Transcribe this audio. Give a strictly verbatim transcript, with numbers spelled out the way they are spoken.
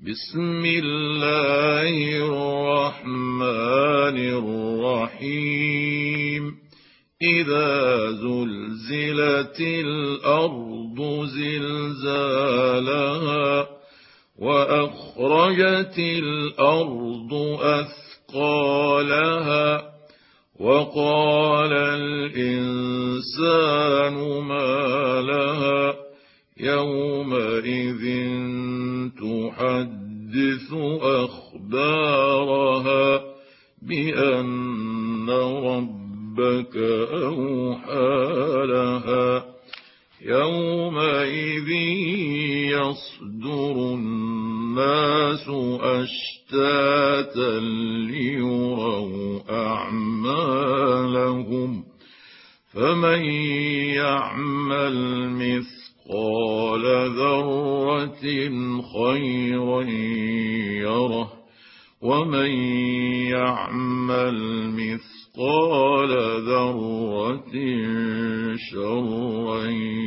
بسم الله الرحمن الرحيم إذا زلزلت الأرض زلزالها وأخرجت الأرض أثقالها وقال الإنسان ما لها يومئذ تحدث أخبارها بأن ربك أوحى لها يومئذ يصدر الناس أشتاتا ليروا أعمالهم فمن يعمل مثقال ذرة خيرا يره ومن يعمل مثقال ذرة شرا